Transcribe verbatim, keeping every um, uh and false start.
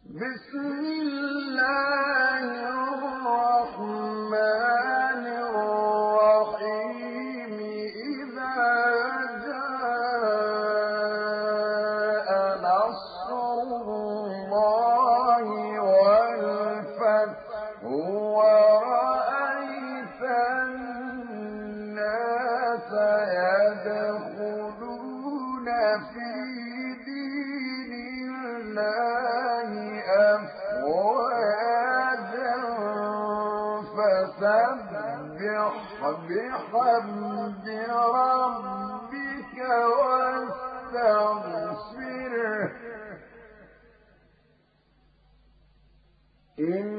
بسم الله الرحمن الرحيم إذا جاء نصر الله والفتح ورأيت الناس يدخلون في دين الله أفواجا فسبح بحمد ربك واستغفره